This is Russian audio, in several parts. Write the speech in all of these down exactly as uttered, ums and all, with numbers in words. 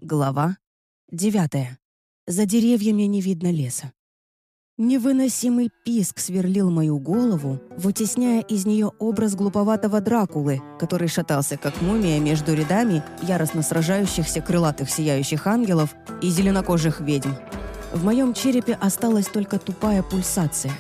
Глава девятая. За деревьями не видно леса. Невыносимый писк сверлил мою голову, вытесняя из нее образ глуповатого Дракулы, который шатался как мумия между рядами яростно сражающихся крылатых сияющих ангелов и зеленокожих ведьм. В моем черепе осталась только тупая пульсация.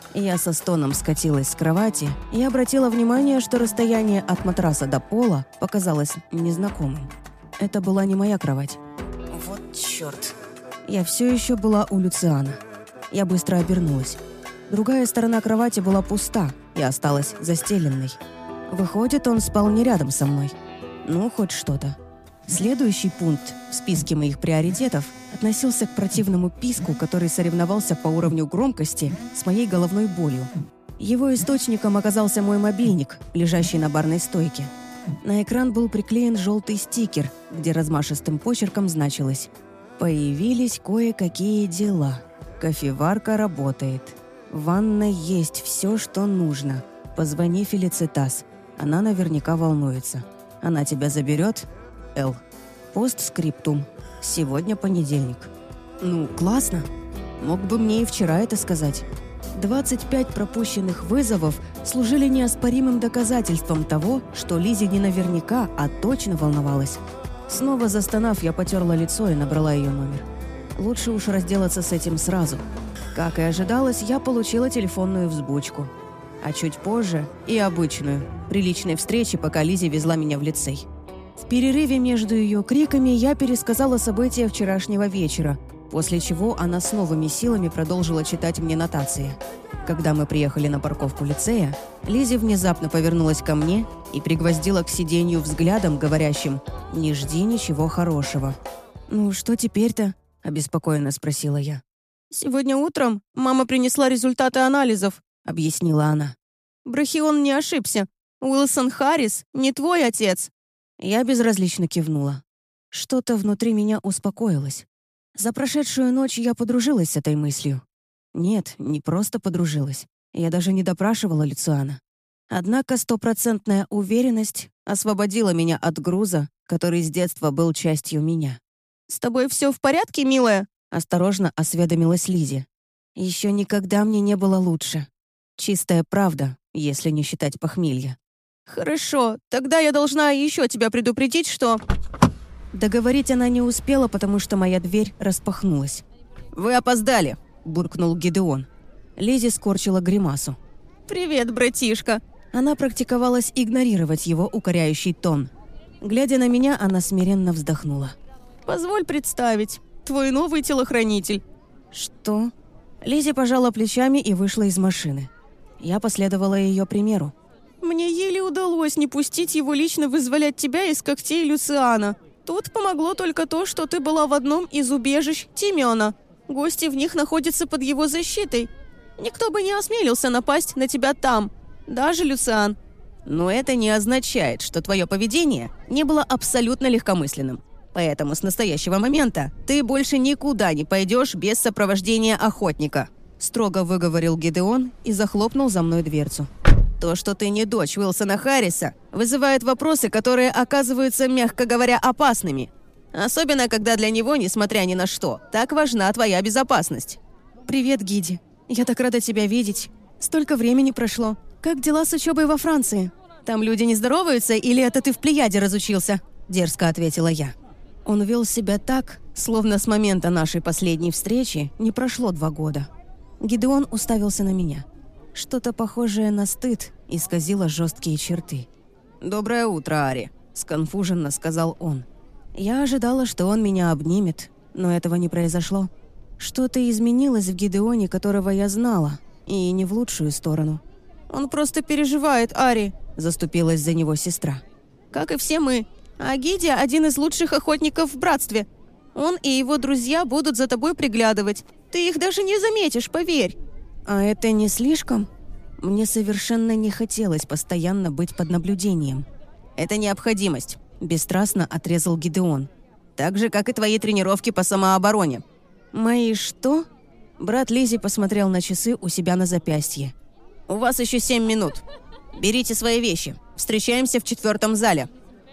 Я со стоном скатилась с кровати и обратила внимание, что расстояние от матраса до пола показалось незнакомым. Это была не моя кровать. Вот черт. Я все еще была у Люциана. Я быстро обернулась. Другая сторона кровати была пуста и осталась застеленной. Выходит, он спал не рядом со мной. Ну, хоть что-то. Следующий пункт в списке моих приоритетов относился к противному писку, который соревновался по уровню громкости с моей головной болью. Его источником оказался мой мобильник, лежащий на барной стойке. На экран был приклеен желтый стикер, где размашистым почерком значилось: «Появились кое-какие дела. Кофеварка работает. В ванной есть все, что нужно. Позвони Фелицитас. Она наверняка волнуется. Она тебя заберет? Эл». Постскриптум. Сегодня понедельник. Ну, классно. Мог бы мне и вчера это сказать. двадцать пять пропущенных вызовов служили неоспоримым доказательством того, что Лизи не наверняка, а точно волновалась. Снова застонав, я потерла лицо и набрала ее номер. Лучше уж разделаться с этим сразу. Как и ожидалось, я получила телефонную взбучку. А чуть позже и обычную, при личной встрече, пока Лизи везла меня в лицей. В перерыве между ее криками я пересказала события вчерашнего вечера, после чего она с новыми силами продолжила читать мне нотации. Когда мы приехали на парковку лицея, Лизи внезапно повернулась ко мне и пригвоздила к сиденью взглядом, говорящим: «Не жди ничего хорошего». «Ну, что теперь-то?» – обеспокоенно спросила я. «Сегодня утром мама принесла результаты анализов», – объяснила она. «Брахион не ошибся. Уилсон Харрис не твой отец». Я безразлично кивнула. Что-то внутри меня успокоилось. За прошедшую ночь я подружилась с этой мыслью. Нет, не просто подружилась. Я даже не допрашивала Люциана. Однако стопроцентная уверенность освободила меня от груза, который с детства был частью меня. «С тобой все в порядке, милая?» — осторожно осведомилась Лизи. «Еще никогда мне не было лучше. Чистая правда, если не считать похмелья». «Хорошо, тогда я должна еще тебя предупредить, что...» Договорить она не успела, потому что моя дверь распахнулась. «Вы опоздали!» – буркнул Гидеон. Лизи скорчила гримасу. «Привет, братишка!» Она практиковалась игнорировать его укоряющий тон. Глядя на меня, она смиренно вздохнула. «Позволь представить, твой новый телохранитель». «Что?» Лизи пожала плечами и вышла из машины. Я последовала ее примеру. «Мне еле удалось не пустить его лично вызволять тебя из когтей Люциана. Тут помогло только то, что ты была в одном из убежищ Тимена. Гости в них находятся под его защитой. Никто бы не осмелился напасть на тебя там, даже Люциан». «Но это не означает, что твое поведение не было абсолютно легкомысленным. Поэтому с настоящего момента ты больше никуда не пойдешь без сопровождения охотника», строго выговорил Гидеон и захлопнул за мной дверцу. «То, что ты не дочь Уилсона Харриса, вызывает вопросы, которые оказываются, мягко говоря, опасными. Особенно, когда для него, несмотря ни на что, так важна твоя безопасность». «Привет, Гиди. Я так рада тебя видеть. Столько времени прошло. Как дела с учебой во Франции? Там люди не здороваются, или это ты в Плеяде разучился?» Дерзко ответила я. Он вел себя так, словно с момента нашей последней встречи не прошло два года. Гидеон уставился на меня. Что-то похожее на стыд исказило жесткие черты. «Доброе утро, Ари», — сконфуженно сказал он. Я ожидала, что он меня обнимет, но этого не произошло. Что-то изменилось в Гидеоне, которого я знала, и не в лучшую сторону. «Он просто переживает, Ари», — заступилась за него сестра. «Как и все мы. А Гиди — один из лучших охотников в братстве. Он и его друзья будут за тобой приглядывать. Ты их даже не заметишь, поверь». «А это не слишком? Мне совершенно не хотелось постоянно быть под наблюдением». «Это необходимость», – бесстрастно отрезал Гидеон. «Так же, как и твои тренировки по самообороне». «Мои что?» Брат Лизи посмотрел на часы у себя на запястье. «У вас еще семь минут. Берите свои вещи. Встречаемся в четвертом зале».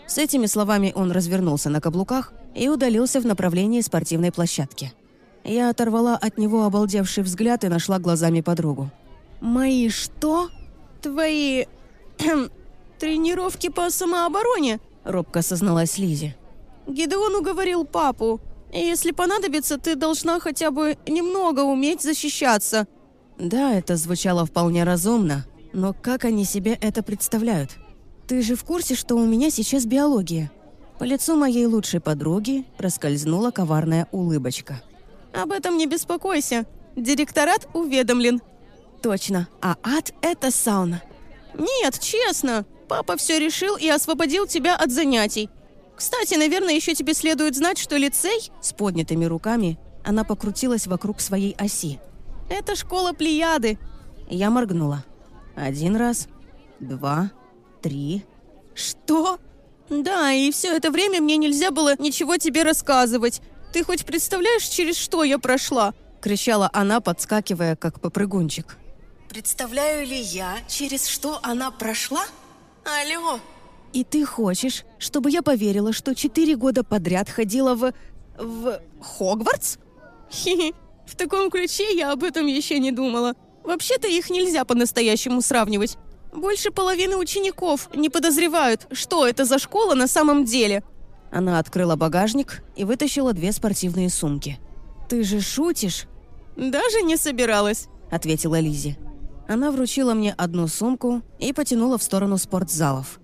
С этими словами он развернулся на каблуках и удалился в направлении спортивной площадки. Я оторвала от него обалдевший взгляд и нашла глазами подругу. «Мои что? Твои... тренировки по самообороне?» — робко созналась Лизи. «Гидеон уговорил папу. И если понадобится, ты должна хотя бы немного уметь защищаться». Да, это звучало вполне разумно, но как они себе это представляют? «Ты же в курсе, что у меня сейчас биология?» По лицу моей лучшей подруги проскользнула коварная улыбочка. «Об этом не беспокойся. Директорат уведомлен». «Точно. А ад — это сауна». «Нет, честно. Папа все решил и освободил тебя от занятий. Кстати, наверное, еще тебе следует знать, что лицей...» С поднятыми руками она покрутилась вокруг своей оси. «Это школа Плеяды». Я моргнула. Один раз, два, три... «Что?» «Да, и все это время мне нельзя было ничего тебе рассказывать. Ты хоть представляешь, через что я прошла?» — кричала она, подскакивая, как попрыгунчик. «Представляю ли я, через что она прошла? Алло!» «И ты хочешь, чтобы я поверила, что четыре года подряд ходила в... в... Хогвартс?» «Хе-хе, в таком ключе я об этом еще не думала. Вообще-то их нельзя по-настоящему сравнивать. Больше половины учеников не подозревают, что это за школа на самом деле». Она открыла багажник и вытащила две спортивные сумки. «Ты же шутишь?» «Даже не собиралась», — ответила Лизи. Она вручила мне одну сумку и потянула в сторону спортзалов.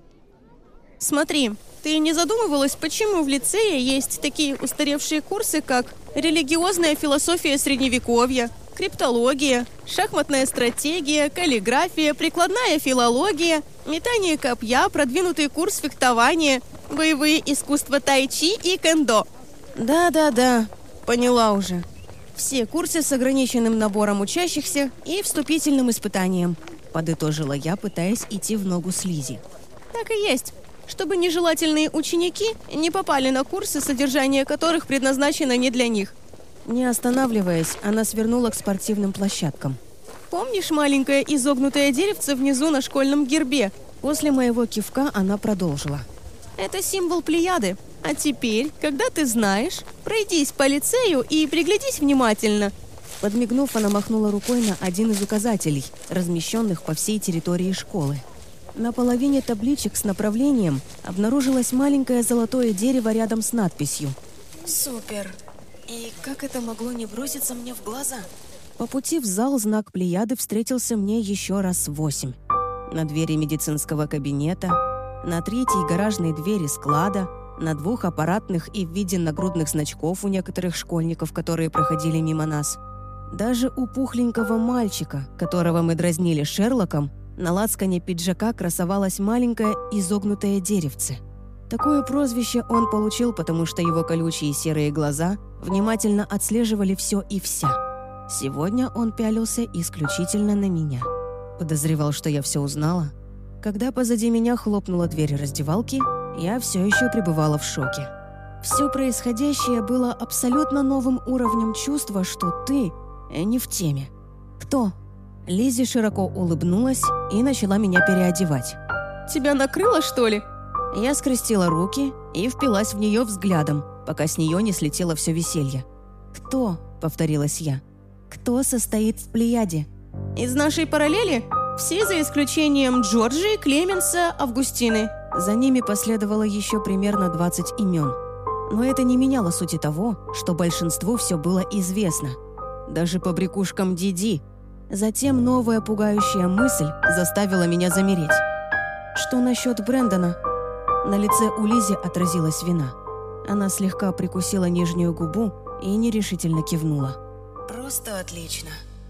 «Смотри, ты не задумывалась, почему в лицее есть такие устаревшие курсы, как религиозная философия средневековья, криптология, шахматная стратегия, каллиграфия, прикладная филология, метание копья, продвинутый курс фехтования, боевые искусства тайчи и кэндо?» «Да-да-да, поняла уже. Все курсы с ограниченным набором учащихся и вступительным испытанием», — подытожила я, пытаясь идти в ногу с Лизи. «Так и есть, чтобы нежелательные ученики не попали на курсы, содержание которых предназначено не для них». Не останавливаясь, она свернула к спортивным площадкам. «Помнишь маленькое изогнутое деревце внизу на школьном гербе?» После моего кивка она продолжила. «Это символ Плеяды. А теперь, когда ты знаешь, пройдись по лицею и приглядись внимательно». Подмигнув, она махнула рукой на один из указателей, размещенных по всей территории школы. На половине табличек с направлением обнаружилось маленькое золотое дерево рядом с надписью. «Супер! И как это могло не броситься мне в глаза?» По пути в зал знак Плеяды встретился мне еще раз восемь. На двери медицинского кабинета, на третьей гаражной двери склада, на двух аппаратных и в виде нагрудных значков у некоторых школьников, которые проходили мимо нас. Даже у пухленького мальчика, которого мы дразнили Шерлоком, на лацкане пиджака красовалось маленькое изогнутое деревце. Такое прозвище он получил, потому что его колючие серые глаза внимательно отслеживали все и вся. Сегодня он пялился исключительно на меня. Подозревал, что я все узнала. Когда позади меня хлопнула дверь раздевалки, я все еще пребывала в шоке. Все происходящее было абсолютно новым уровнем чувства, что ты не в теме. «Кто?» Лизи широко улыбнулась и начала меня переодевать. «Тебя накрыло, что ли?» Я скрестила руки и впилась в нее взглядом, пока с нее не слетело все веселье. «Кто?» — повторилась я. «Кто состоит в Плеяде?» «Из нашей параллели? Все за исключением Джорджии, Клеменса, Августины». За ними последовало еще примерно двадцать имен. Но это не меняло сути того, что большинству все было известно. Даже побрякушкам Диди. Затем новая пугающая мысль заставила меня замереть. «Что насчет Брэндона?» На лице у Лизи отразилась вина. Она слегка прикусила нижнюю губу и нерешительно кивнула. «Просто отлично».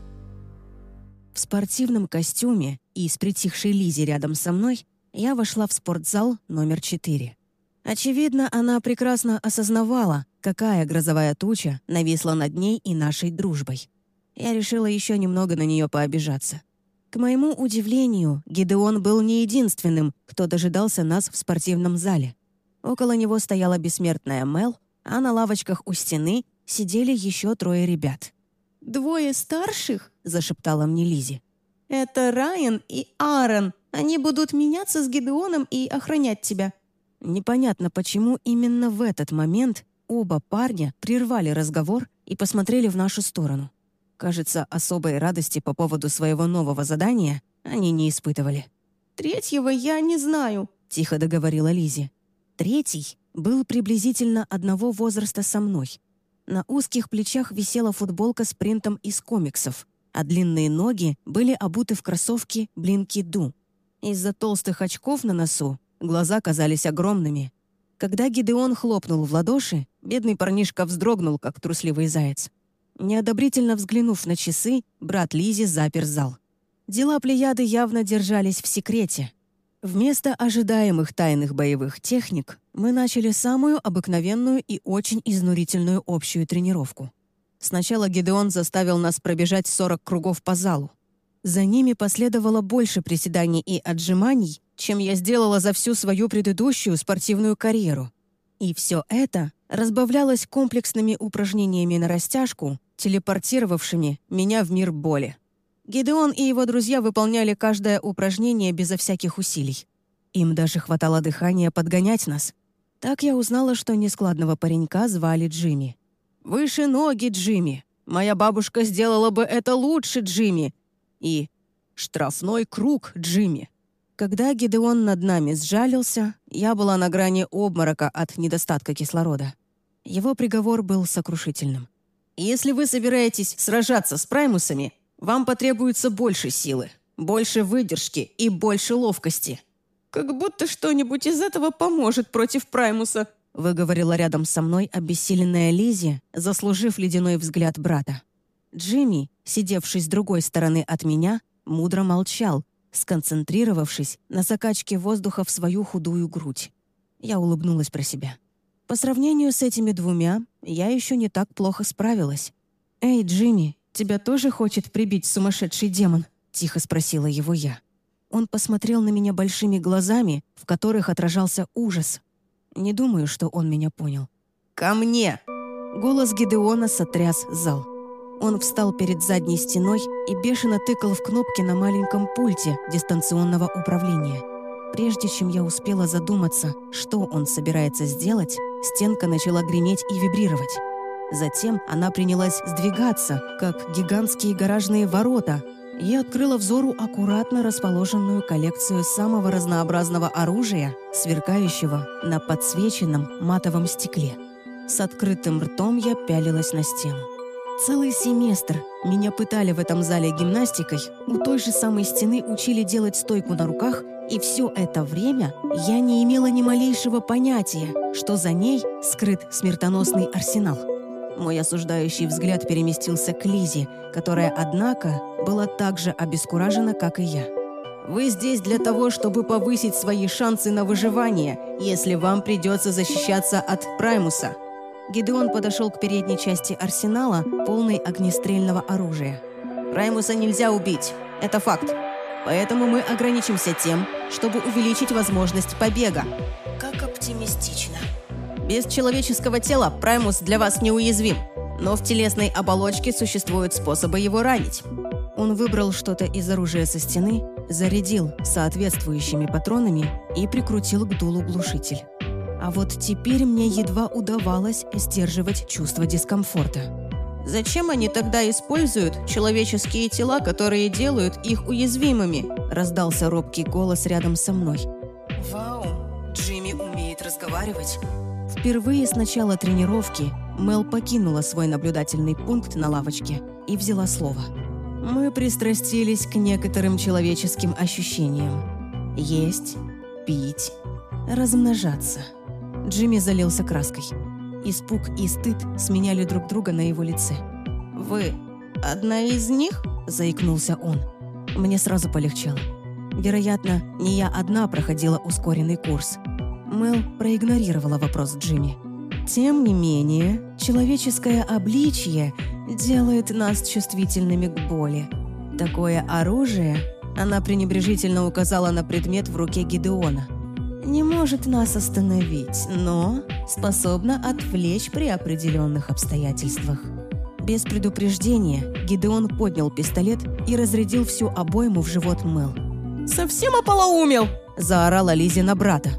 В спортивном костюме и с притихшей Лизи рядом со мной я вошла в спортзал номер четыре. Очевидно, она прекрасно осознавала, какая грозовая туча нависла над ней и нашей дружбой. Я решила еще немного на нее пообижаться. К моему удивлению, Гидеон был не единственным, кто дожидался нас в спортивном зале. Около него стояла бессмертная Мел, а на лавочках у стены сидели еще трое ребят. «Двое старших?» — зашептала мне Лизи. «Это Райан и Аарон. Они будут меняться с Гидеоном и охранять тебя». Непонятно, почему именно в этот момент оба парня прервали разговор и посмотрели в нашу сторону. Кажется, особой радости по поводу своего нового задания они не испытывали. «Третьего я не знаю», — тихо договорила Лизи. Третий был приблизительно одного возраста со мной. На узких плечах висела футболка с принтом из комиксов, а длинные ноги были обуты в кроссовки Блинки-Ду. Из-за толстых очков на носу глаза казались огромными. Когда Гидеон хлопнул в ладоши, бедный парнишка вздрогнул, как трусливый заяц. Неодобрительно взглянув на часы, брат Лизи запер зал. Дела Плеяды явно держались в секрете. Вместо ожидаемых тайных боевых техник мы начали самую обыкновенную и очень изнурительную общую тренировку. Сначала Гидеон заставил нас пробежать сорок кругов по залу. За ними последовало больше приседаний и отжиманий, чем я сделала за всю свою предыдущую спортивную карьеру. И все это разбавлялось комплексными упражнениями на растяжку, телепортировавшими меня в мир боли. Гидеон и его друзья выполняли каждое упражнение безо всяких усилий. Им даже хватало дыхания подгонять нас. Так я узнала, что нескладного паренька звали Джимми. «Выше ноги, Джимми! Моя бабушка сделала бы это лучше, Джимми!» И «Штрафной круг, Джимми!» Когда Гидеон над нами сжалился, я была на грани обморока от недостатка кислорода. Его приговор был сокрушительным. «Если вы собираетесь сражаться с праймусами, вам потребуется больше силы, больше выдержки и больше ловкости». «Как будто что-нибудь из этого поможет против праймуса», выговорила рядом со мной обессиленная Лизи, заслужив ледяной взгляд брата. Джимми, сидевший с другой стороны от меня, мудро молчал, сконцентрировавшись на закачке воздуха в свою худую грудь. Я улыбнулась про себя. По сравнению с этими двумя, я еще не так плохо справилась. «Эй, Джимми, тебя тоже хочет прибить сумасшедший демон?» — тихо спросила его я. Он посмотрел на меня большими глазами, в которых отражался ужас. Не думаю, что он меня понял. «Ко мне!» Голос Гидеона сотряс зал. Он встал перед задней стеной и бешено тыкал в кнопки на маленьком пульте дистанционного управления. Прежде чем я успела задуматься, что он собирается сделать, стенка начала греметь и вибрировать. Затем она принялась сдвигаться, как гигантские гаражные ворота, и открыла взору аккуратно расположенную коллекцию самого разнообразного оружия, сверкающего на подсвеченном матовом стекле. С открытым ртом я пялилась на стену. Целый семестр меня пытали в этом зале гимнастикой, у той же самой стены учили делать стойку на руках, и все это время я не имела ни малейшего понятия, что за ней скрыт смертоносный арсенал. Мой осуждающий взгляд переместился к Лизе, которая, однако, была так же обескуражена, как и я. «Вы здесь для того, чтобы повысить свои шансы на выживание, если вам придется защищаться от Праймуса». Гидеон подошел к передней части арсенала, полной огнестрельного оружия. «Праймуса нельзя убить, это факт. Поэтому мы ограничимся тем, чтобы увеличить возможность побега». «Как оптимистично». «Без человеческого тела Праймус для вас неуязвим, но в телесной оболочке существуют способы его ранить». Он выбрал что-то из оружия со стены, зарядил соответствующими патронами и прикрутил к дулу глушитель. А вот теперь мне едва удавалось сдерживать чувство дискомфорта. «Зачем они тогда используют человеческие тела, которые делают их уязвимыми?» Раздался робкий голос рядом со мной. «Вау, Джимми умеет разговаривать». Впервые с начала тренировки Мел покинула свой наблюдательный пункт на лавочке и взяла слово. Мы пристрастились к некоторым человеческим ощущениям. Есть, пить, размножаться. Джимми залился краской. Испуг и стыд сменяли друг друга на его лице. «Вы одна из них?» – заикнулся он. Мне сразу полегчало. Вероятно, не я одна проходила ускоренный курс. Мел проигнорировала вопрос Джимми. «Тем не менее, человеческое обличье делает нас чувствительными к боли. Такое оружие...» – она пренебрежительно указала на предмет в руке Гидеона. «Не может нас остановить, но способна отвлечь при определенных обстоятельствах». Без предупреждения Гидеон поднял пистолет и разрядил всю обойму в живот Мел. «Совсем ополоумел!» – заорала Лизи на брата.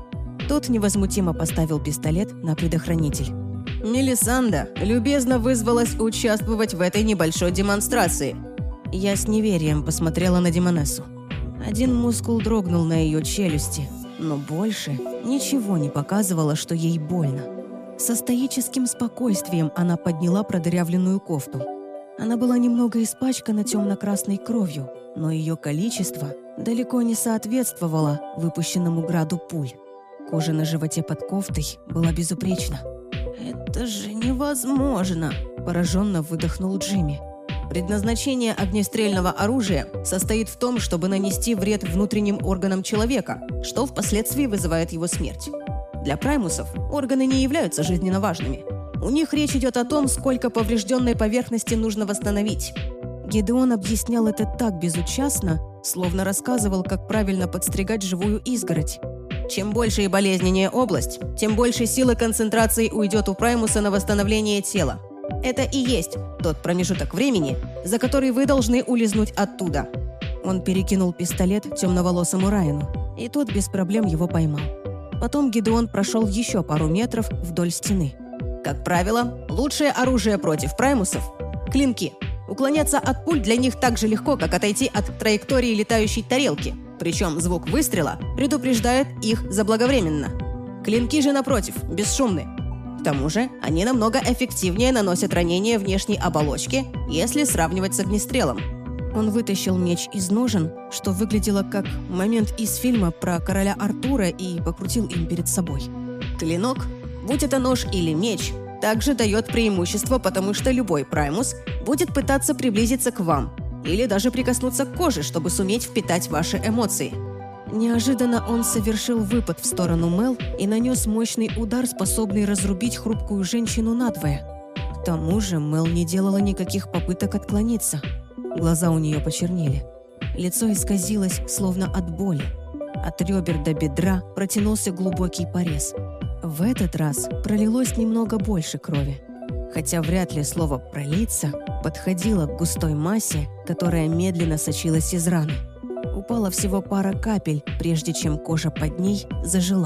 Тот невозмутимо поставил пистолет на предохранитель. «Мелисанда любезно вызвалась участвовать в этой небольшой демонстрации». Я с неверием посмотрела на Демонессу. Один мускул дрогнул на ее челюсти, но больше ничего не показывало, что ей больно. Со стоическим спокойствием она подняла продырявленную кофту. Она была немного испачкана темно-красной кровью, но ее количество далеко не соответствовало выпущенному граду пуль. Кожа на животе под кофтой была безупречна. «Это же невозможно!» – пораженно выдохнул Джимми. «Предназначение огнестрельного оружия состоит в том, чтобы нанести вред внутренним органам человека, что впоследствии вызывает его смерть. Для праймусов органы не являются жизненно важными. У них речь идет о том, сколько поврежденной поверхности нужно восстановить». Гидеон объяснял это так безучастно, словно рассказывал, как правильно подстригать живую изгородь. Чем больше и болезненнее область, тем больше силы концентрации уйдет у праймуса на восстановление тела. Это и есть тот промежуток времени, за который вы должны улизнуть оттуда. Он перекинул пистолет темноволосому Райану, и тот без проблем его поймал. Потом Гидеон прошел еще пару метров вдоль стены. Как правило, лучшее оружие против праймусов – клинки. Уклоняться от пуль для них так же легко, как отойти от траектории летающей тарелки. Причем звук выстрела предупреждает их заблаговременно. Клинки же, напротив, бесшумны. К тому же, они намного эффективнее наносят ранения внешней оболочки, если сравнивать с огнестрелом. Он вытащил меч из ножен, что выглядело как момент из фильма про короля Артура, и покрутил им перед собой. Клинок, будь это нож или меч, также дает преимущество, потому что любой праймус будет пытаться приблизиться к вам или даже прикоснуться к коже, чтобы суметь впитать ваши эмоции. Неожиданно он совершил выпад в сторону Мел и нанес мощный удар, способный разрубить хрупкую женщину надвое. К тому же Мел не делала никаких попыток отклониться. Глаза у нее почернели. Лицо исказилось, словно от боли. От ребер до бедра протянулся глубокий порез. В этот раз пролилось немного больше крови. Хотя вряд ли слово «пролиться» подходило к густой массе, которая медленно сочилась из раны. Упала всего пара капель, прежде чем кожа под ней зажила.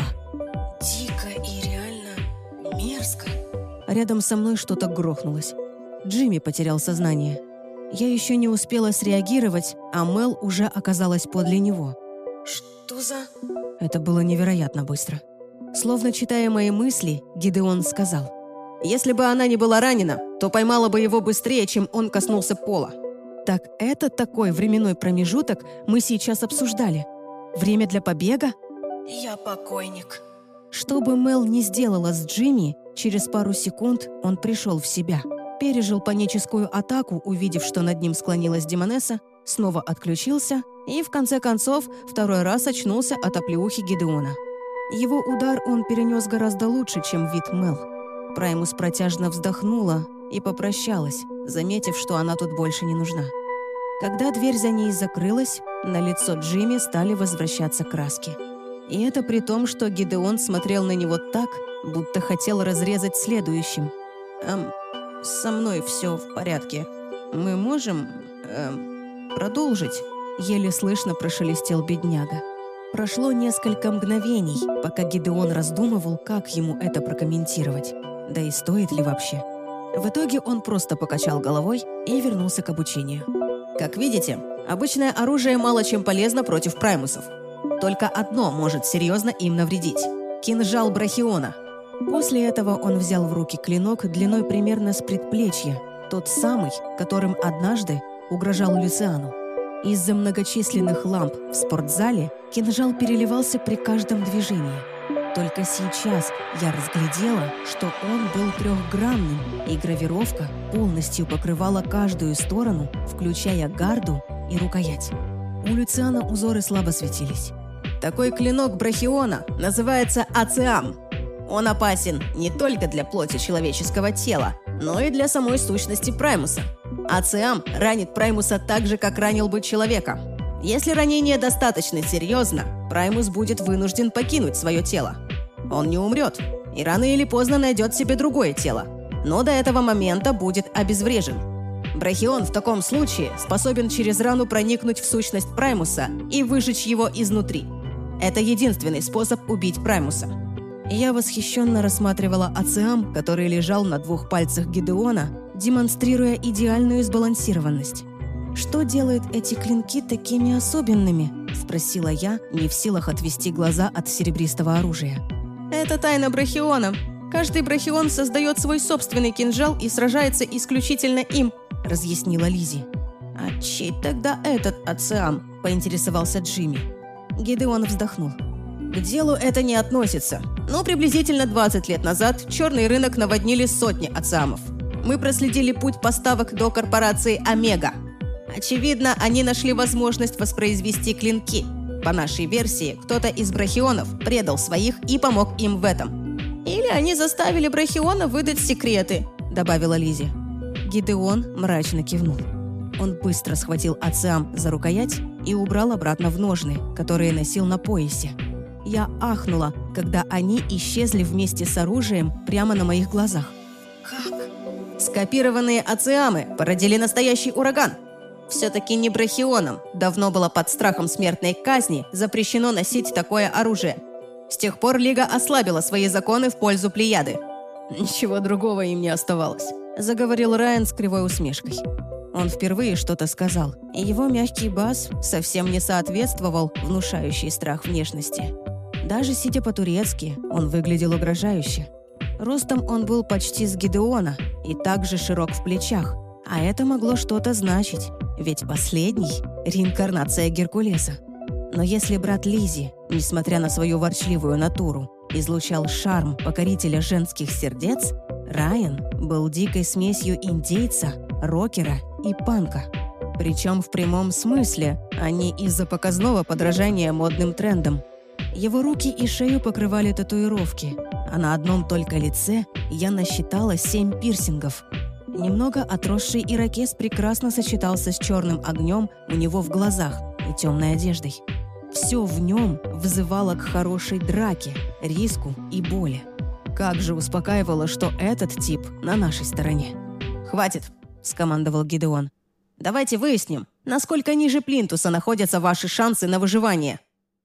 «Дико и реально мерзко». Рядом со мной что-то грохнулось. Джимми потерял сознание. Я еще не успела среагировать, а Мел уже оказалась подле него. «Что за...» Это было невероятно быстро. Словно читая мои мысли, Гидеон сказал: «Если бы она не была ранена, то поймала бы его быстрее, чем он коснулся пола». Так это такой временной промежуток мы сейчас обсуждали? Время для побега? «Я покойник». Что бы Мел ни сделала с Джимми, через пару секунд он пришел в себя. Пережил паническую атаку, увидев, что над ним склонилась Демонесса, снова отключился и, в конце концов, второй раз очнулся от оплеухи Гидеона. Его удар он перенес гораздо лучше, чем вид Мел. Праймус протяжно вздохнула и попрощалась, заметив, что она тут больше не нужна. Когда дверь за ней закрылась, на лицо Джимми стали возвращаться краски. И это при том, что Гидеон смотрел на него так, будто хотел разрезать следующим. «Эм, со мной все в порядке. Мы можем, эм, продолжить?» Еле слышно прошелестел бедняга. Прошло несколько мгновений, пока Гидеон раздумывал, как ему это прокомментировать. Да и стоит ли вообще? В итоге он просто покачал головой и вернулся к обучению. Как видите, обычное оружие мало чем полезно против праймусов. Только одно может серьезно им навредить – кинжал Брахиона. После этого он взял в руки клинок длиной примерно с предплечья, тот самый, которым однажды угрожал Люциану. Из-за многочисленных ламп в спортзале кинжал переливался при каждом движении. Только сейчас я разглядела, что он был трехгранным, и гравировка полностью покрывала каждую сторону, включая гарду и рукоять. У Люциана узоры слабо светились. Такой клинок Брахиона называется ациам. Он опасен не только для плоти человеческого тела, но и для самой сущности праймуса. Ациам ранит праймуса так же, как ранил бы человека. Если ранение достаточно серьезно, праймус будет вынужден покинуть свое тело. Он не умрет и рано или поздно найдет себе другое тело, но до этого момента будет обезврежен. Брахион в таком случае способен через рану проникнуть в сущность праймуса и выжечь его изнутри. Это единственный способ убить праймуса. Я восхищенно рассматривала ациам, который лежал на двух пальцах Гидеона, демонстрируя идеальную сбалансированность. «Что делает эти клинки такими особенными?» – спросила я, не в силах отвести глаза от серебристого оружия. Это тайна брахиона. Каждый брахион создает свой собственный кинжал и сражается исключительно им, разъяснила Лизи. «А чей тогда этот ациам?» – поинтересовался Джимми. Гидеон вздохнул. «К делу это не относится. Но приблизительно двадцать лет назад черный рынок наводнили сотни ациамов. Мы проследили путь поставок до корпорации «Омега». Очевидно, они нашли возможность воспроизвести клинки. По нашей версии, кто-то из брахионов предал своих и помог им в этом. Или они заставили брахиона выдать секреты», – добавила Лизи. Гидеон мрачно кивнул. Он быстро схватил ациам за рукоять и убрал обратно в ножны, которые носил на поясе. Я ахнула, когда они исчезли вместе с оружием прямо на моих глазах. «Как?» «Скопированные ациамы породили настоящий ураган. Все-таки не брахионам давно было под страхом смертной казни запрещено носить такое оружие. С тех пор Лига ослабила свои законы в пользу Плеяды». «Ничего другого им не оставалось», – заговорил Райан с кривой усмешкой. Он впервые что-то сказал, и его мягкий бас совсем не соответствовал внушающей страх внешности. Даже сидя по-турецки, он выглядел угрожающе. Ростом он был почти с Гидеона и также широк в плечах, а это могло что-то значить, ведь последний – реинкарнация Геркулеса. Но если брат Лизи, несмотря на свою ворчливую натуру, излучал шарм покорителя женских сердец, Райан был дикой смесью индейца, рокера и панка. Причем в прямом смысле, а не из-за показного подражания модным трендам. Его руки и шею покрывали татуировки, а на одном только лице я насчитала семь пирсингов. Немного отросший ирокез прекрасно сочетался с черным огнем у него в глазах и темной одеждой. Все в нем взывало к хорошей драке, риску и боли. Как же успокаивало, что этот тип на нашей стороне. «Хватит», – скомандовал Гидеон. «Давайте выясним, насколько ниже плинтуса находятся ваши шансы на выживание».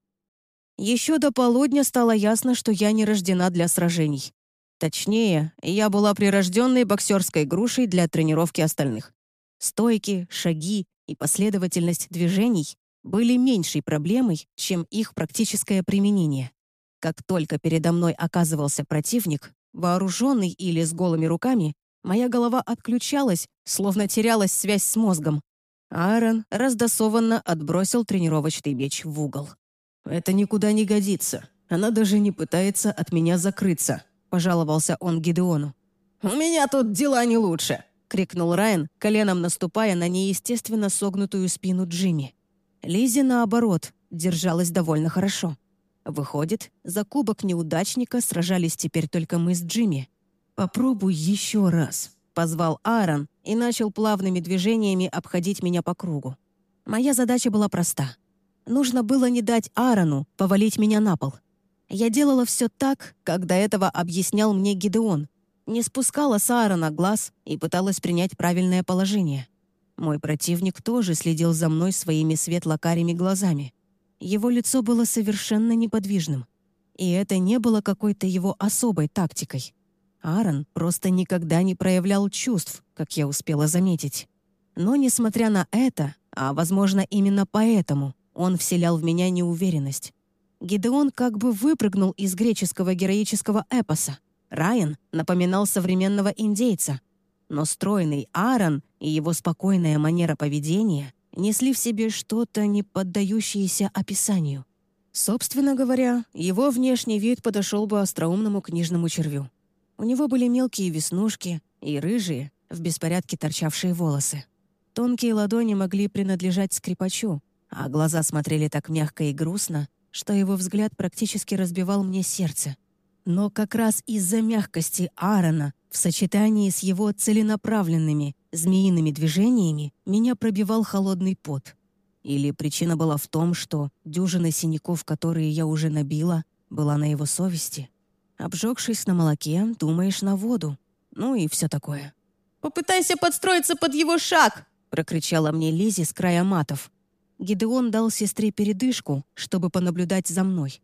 Еще до полудня стало ясно, что я не рождена для сражений. Точнее, я была прирожденной боксерской грушей для тренировки остальных. Стойки, шаги и последовательность движений были меньшей проблемой, чем их практическое применение. Как только передо мной оказывался противник, вооруженный или с голыми руками, моя голова отключалась, словно терялась связь с мозгом. Аарон раздосованно отбросил тренировочный меч в угол. «Это никуда не годится. Она даже не пытается от меня закрыться», – пожаловался он Гидеону. «У меня тут дела не лучше», – крикнул Райан, коленом наступая на неестественно согнутую спину Джимми. Лизи, наоборот, держалась довольно хорошо. Выходит, за кубок неудачника сражались теперь только мы с Джимми. «Попробуй еще раз», – позвал Аарон и начал плавными движениями обходить меня по кругу. Моя задача была проста. Нужно было не дать Аарону повалить меня на пол. Я делала все так, как до этого объяснял мне Гидеон. Не спускала с Аарона глаз и пыталась принять правильное положение. Мой противник тоже следил за мной своими светло-карими глазами. Его лицо было совершенно неподвижным. И это не было какой-то его особой тактикой. Аарон просто никогда не проявлял чувств, как я успела заметить. Но, несмотря на это, а, возможно, именно поэтому, он вселял в меня неуверенность. Гидеон как бы выпрыгнул из греческого героического эпоса. Райан напоминал современного индейца. Но стройный Аарон и его спокойная манера поведения несли в себе что-то, не поддающееся описанию. Собственно говоря, его внешний вид подошел бы остроумному книжному червю. У него были мелкие веснушки и рыжие, в беспорядке торчавшие волосы. Тонкие ладони могли принадлежать скрипачу, а глаза смотрели так мягко и грустно, что его взгляд практически разбивал мне сердце. Но как раз из-за мягкости Аарона в сочетании с его целенаправленными, змеиными движениями меня пробивал холодный пот. Или причина была в том, что дюжина синяков, которые я уже набила, была на его совести. Обжегшись на молоке, думаешь на воду. Ну и все такое. «Попытайся подстроиться под его шаг!» — прокричала мне Лизи с края матов. Гидеон дал сестре передышку, чтобы понаблюдать за мной.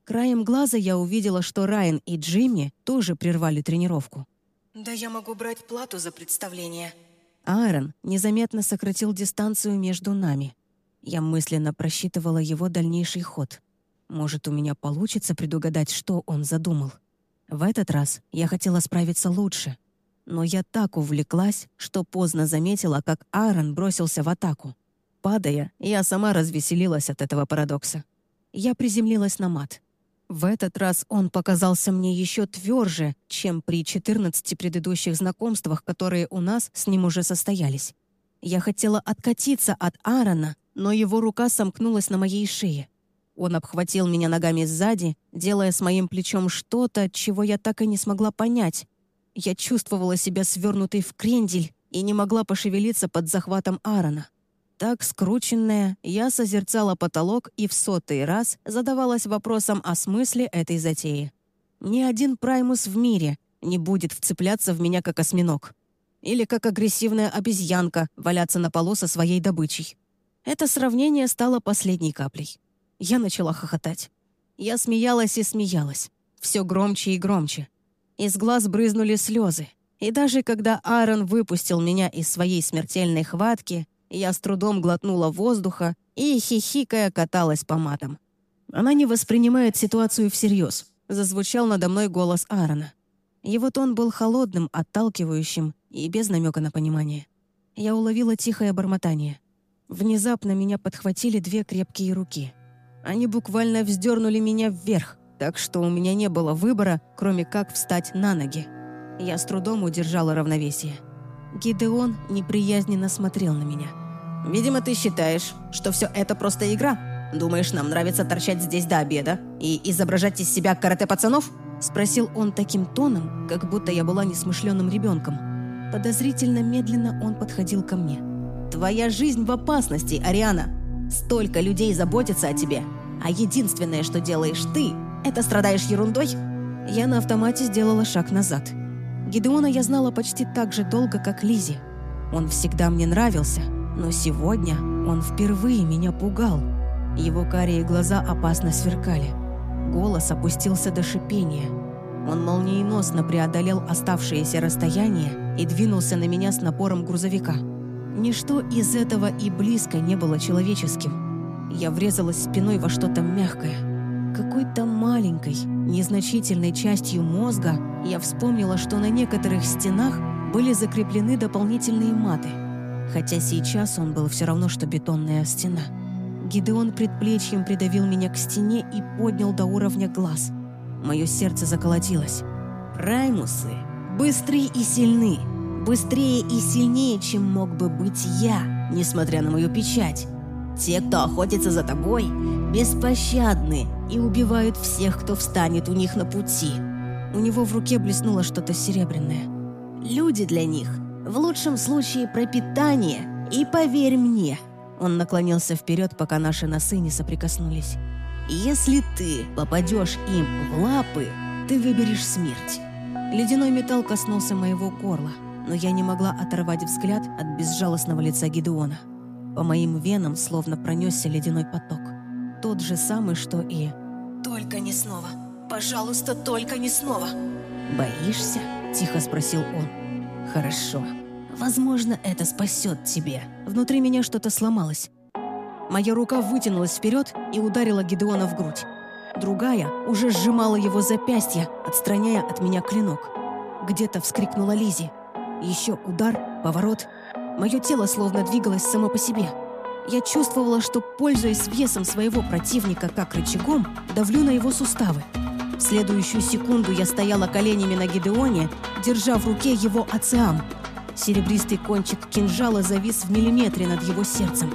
Краем глаза я увидела, что Райан и Джимми тоже прервали тренировку. «Да я могу брать плату за представление». Аарон незаметно сократил дистанцию между нами. Я мысленно просчитывала его дальнейший ход. Может, у меня получится предугадать, что он задумал. В этот раз я хотела справиться лучше. Но я так увлеклась, что поздно заметила, как Аарон бросился в атаку. Падая, я сама развеселилась от этого парадокса. Я приземлилась на мат. В этот раз он показался мне еще тверже, чем при четырнадцати предыдущих знакомствах, которые у нас с ним уже состоялись. Я хотела откатиться от Аарона, но его рука сомкнулась на моей шее. Он обхватил меня ногами сзади, делая с моим плечом что-то, чего я так и не смогла понять. Я чувствовала себя свернутой в крендель и не могла пошевелиться под захватом Аарона. Так скрученная, я созерцала потолок и в сотый раз задавалась вопросом о смысле этой затеи. Ни один праймус в мире не будет вцепляться в меня как осьминог. Или как агрессивная обезьянка валяться на полу со своей добычей. Это сравнение стало последней каплей. Я начала хохотать. Я смеялась и смеялась. Все громче и громче. Из глаз брызнули слезы. И даже когда Аарон выпустил меня из своей смертельной хватки, я с трудом глотнула воздуха и, хихикая, каталась по матам. «Она не воспринимает ситуацию всерьез», — зазвучал надо мной голос Аарона. Его тон был холодным, отталкивающим и без намека на понимание. Я уловила тихое бормотание. Внезапно меня подхватили две крепкие руки. Они буквально вздернули меня вверх, так что у меня не было выбора, кроме как встать на ноги. Я с трудом удержала равновесие. Гидеон неприязненно смотрел на меня. «Видимо, ты считаешь, что все это просто игра? Думаешь, нам нравится торчать здесь до обеда и изображать из себя карате-пацанов?» Спросил он таким тоном, как будто я была несмышленным ребенком. Подозрительно медленно он подходил ко мне. «Твоя жизнь в опасности, Ариана. Столько людей заботятся о тебе, а единственное, что делаешь ты, это страдаешь ерундой?» Я на автомате сделала шаг назад. Гидеона я знала почти так же долго, как Лизи. Он всегда мне нравился, но сегодня он впервые меня пугал. Его карие глаза опасно сверкали. Голос опустился до шипения. Он молниеносно преодолел оставшееся расстояние и двинулся на меня с напором грузовика. Ничто из этого и близко не было человеческим. Я врезалась спиной во что-то мягкое. Какой-то маленькой, незначительной частью мозга я вспомнила, что на некоторых стенах были закреплены дополнительные маты. Хотя сейчас он был все равно, что бетонная стена. Гидеон предплечьем придавил меня к стене и поднял до уровня глаз. Мое сердце заколотилось. «Праймусы быстрые и сильны. Быстрее и сильнее, чем мог бы быть я, несмотря на мою печать. Те, кто охотится за тобой, беспощадны и убивают всех, кто встанет у них на пути». У него в руке блеснуло что-то серебряное. «Люди для них в лучшем случае пропитание, и поверь мне». Он наклонился вперед, пока наши носы не соприкоснулись. «Если ты попадешь им в лапы, ты выберешь смерть». Ледяной металл коснулся моего горла, но я не могла оторвать взгляд от безжалостного лица Гидеона. По моим венам словно пронесся ледяной поток. Тот же самый, что и... «Только не снова. Пожалуйста, только не снова». «Боишься?» – тихо спросил он. «Хорошо. Возможно, это спасет тебя». Внутри меня что-то сломалось. Моя рука вытянулась вперед и ударила Гидеона в грудь. Другая уже сжимала его запястье, отстраняя от меня клинок. Где-то вскрикнула Лизи. Еще удар, поворот. Мое тело словно двигалось само по себе. Я чувствовала, что, пользуясь весом своего противника как рычагом, давлю на его суставы. В следующую секунду я стояла коленями на Гидеоне, держа в руке его ациам. Серебристый кончик кинжала завис в миллиметре над его сердцем.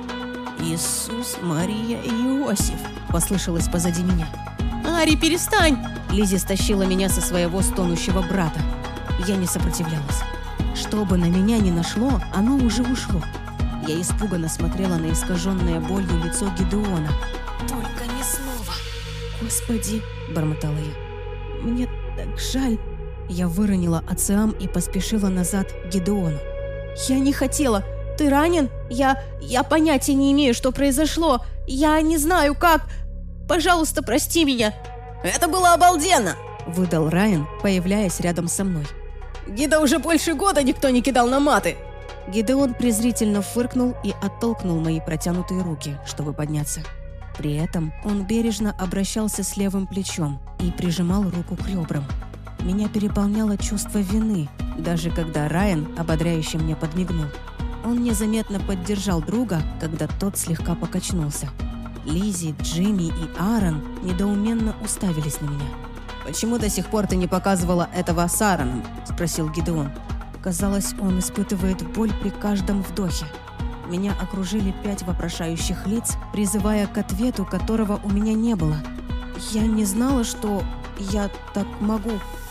«Иисус, Мария и Иосиф!» – послышалось позади меня. «Ари, перестань!» Лизи стащила меня со своего стонущего брата. Я не сопротивлялась. Что бы на меня ни нашло, оно уже ушло. Я испуганно смотрела на искаженное болью лицо Гидеона. «Только не снова!» «Господи!» – бормотала я. «Мне так жаль!» Я выронила ациам и поспешила назад к Гидеону. «Я не хотела! Ты ранен? Я... я понятия не имею, что произошло! Я не знаю, как... Пожалуйста, прости меня!» Это было обалденно!» — выдал Райан, появляясь рядом со мной. «Гида уже больше года никто не кидал на маты!» Гидеон презрительно фыркнул и оттолкнул мои протянутые руки, чтобы подняться. При этом он бережно обращался с левым плечом и прижимал руку к ребрам. Меня переполняло чувство вины, даже когда Райан ободряюще мне подмигнул. Он незаметно поддержал друга, когда тот слегка покачнулся. Лиззи, Джимми и Аарон недоуменно уставились на меня. «Почему до сих пор ты не показывала этого с Аароном?» – спросил Гидеон. Казалось, он испытывает боль при каждом вдохе. Меня окружили пять вопрошающих лиц, призывая к ответу, которого у меня не было. Я не знала, что я так могу.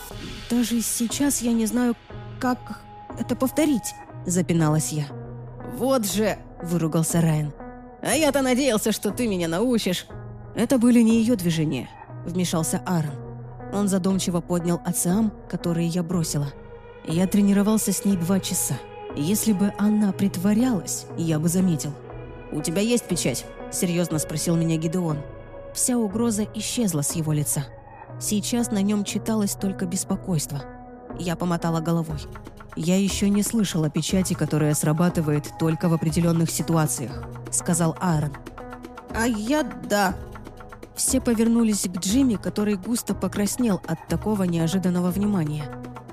Даже сейчас я не знаю, как это повторить, запиналась я. «Вот же!» – выругался Райан. «А я-то надеялся, что ты меня научишь!» Это были не ее движения, вмешался Аарон. Он задумчиво поднял АЦИАМ, который я бросила. Я тренировался с ней два часа. Если бы она притворялась, я бы заметил. «У тебя есть печать?» – серьезно спросил меня Гидеон. Вся угроза исчезла с его лица. Сейчас на нем читалось только беспокойство. Я помотала головой. «Я еще не слышала печати, которая срабатывает только в определенных ситуациях», — сказал Аарон. «А я да». Все повернулись к Джимми, который густо покраснел от такого неожиданного внимания.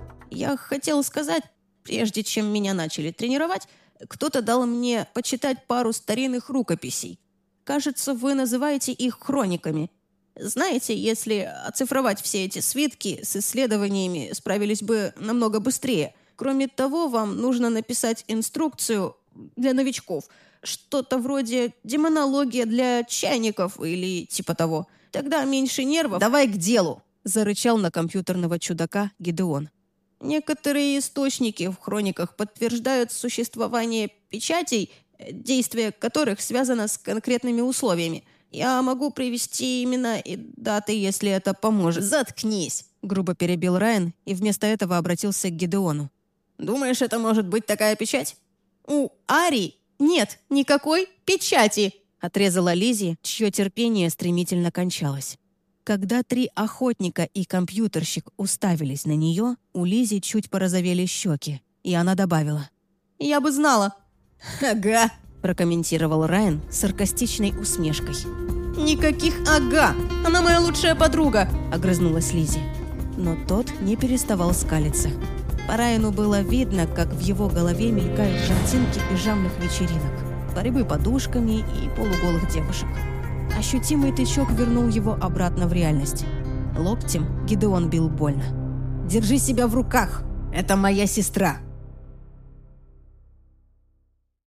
«Я хотел сказать, прежде чем меня начали тренировать, кто-то дал мне почитать пару старинных рукописей. Кажется, вы называете их хрониками. Знаете, если оцифровать все эти свитки с исследованиями, справились бы намного быстрее. Кроме того, вам нужно написать инструкцию для новичков. Что-то вроде демонология для чайников или типа того. Тогда меньше нервов». «Давай к делу!» – зарычал на компьютерного чудака Гидеон. «Некоторые источники в хрониках подтверждают существование печатей, действие которых связано с конкретными условиями. Я могу привести имена и даты, если это поможет». «Заткнись!» – грубо перебил Райан и вместо этого обратился к Гидеону. «Думаешь, это может быть такая печать?» «У Ари нет никакой печати!» – отрезала Лиззи, чье терпение стремительно кончалось. Когда три охотника и компьютерщик уставились на нее, у Лиззи чуть порозовели щеки, и она добавила. «Я бы знала!» «Ага!» – прокомментировал Райан с саркастичной усмешкой. «Никаких ага! Она моя лучшая подруга!» – огрызнулась Лиззи. Но тот не переставал скалиться. По Райану было видно, как в его голове мелькают картинки пижамных вечеринок, борьбы подушками и полуголых девушек. Ощутимый тычок вернул его обратно в реальность. Локтем Гидеон бил больно. «Держи себя в руках! Это моя сестра!»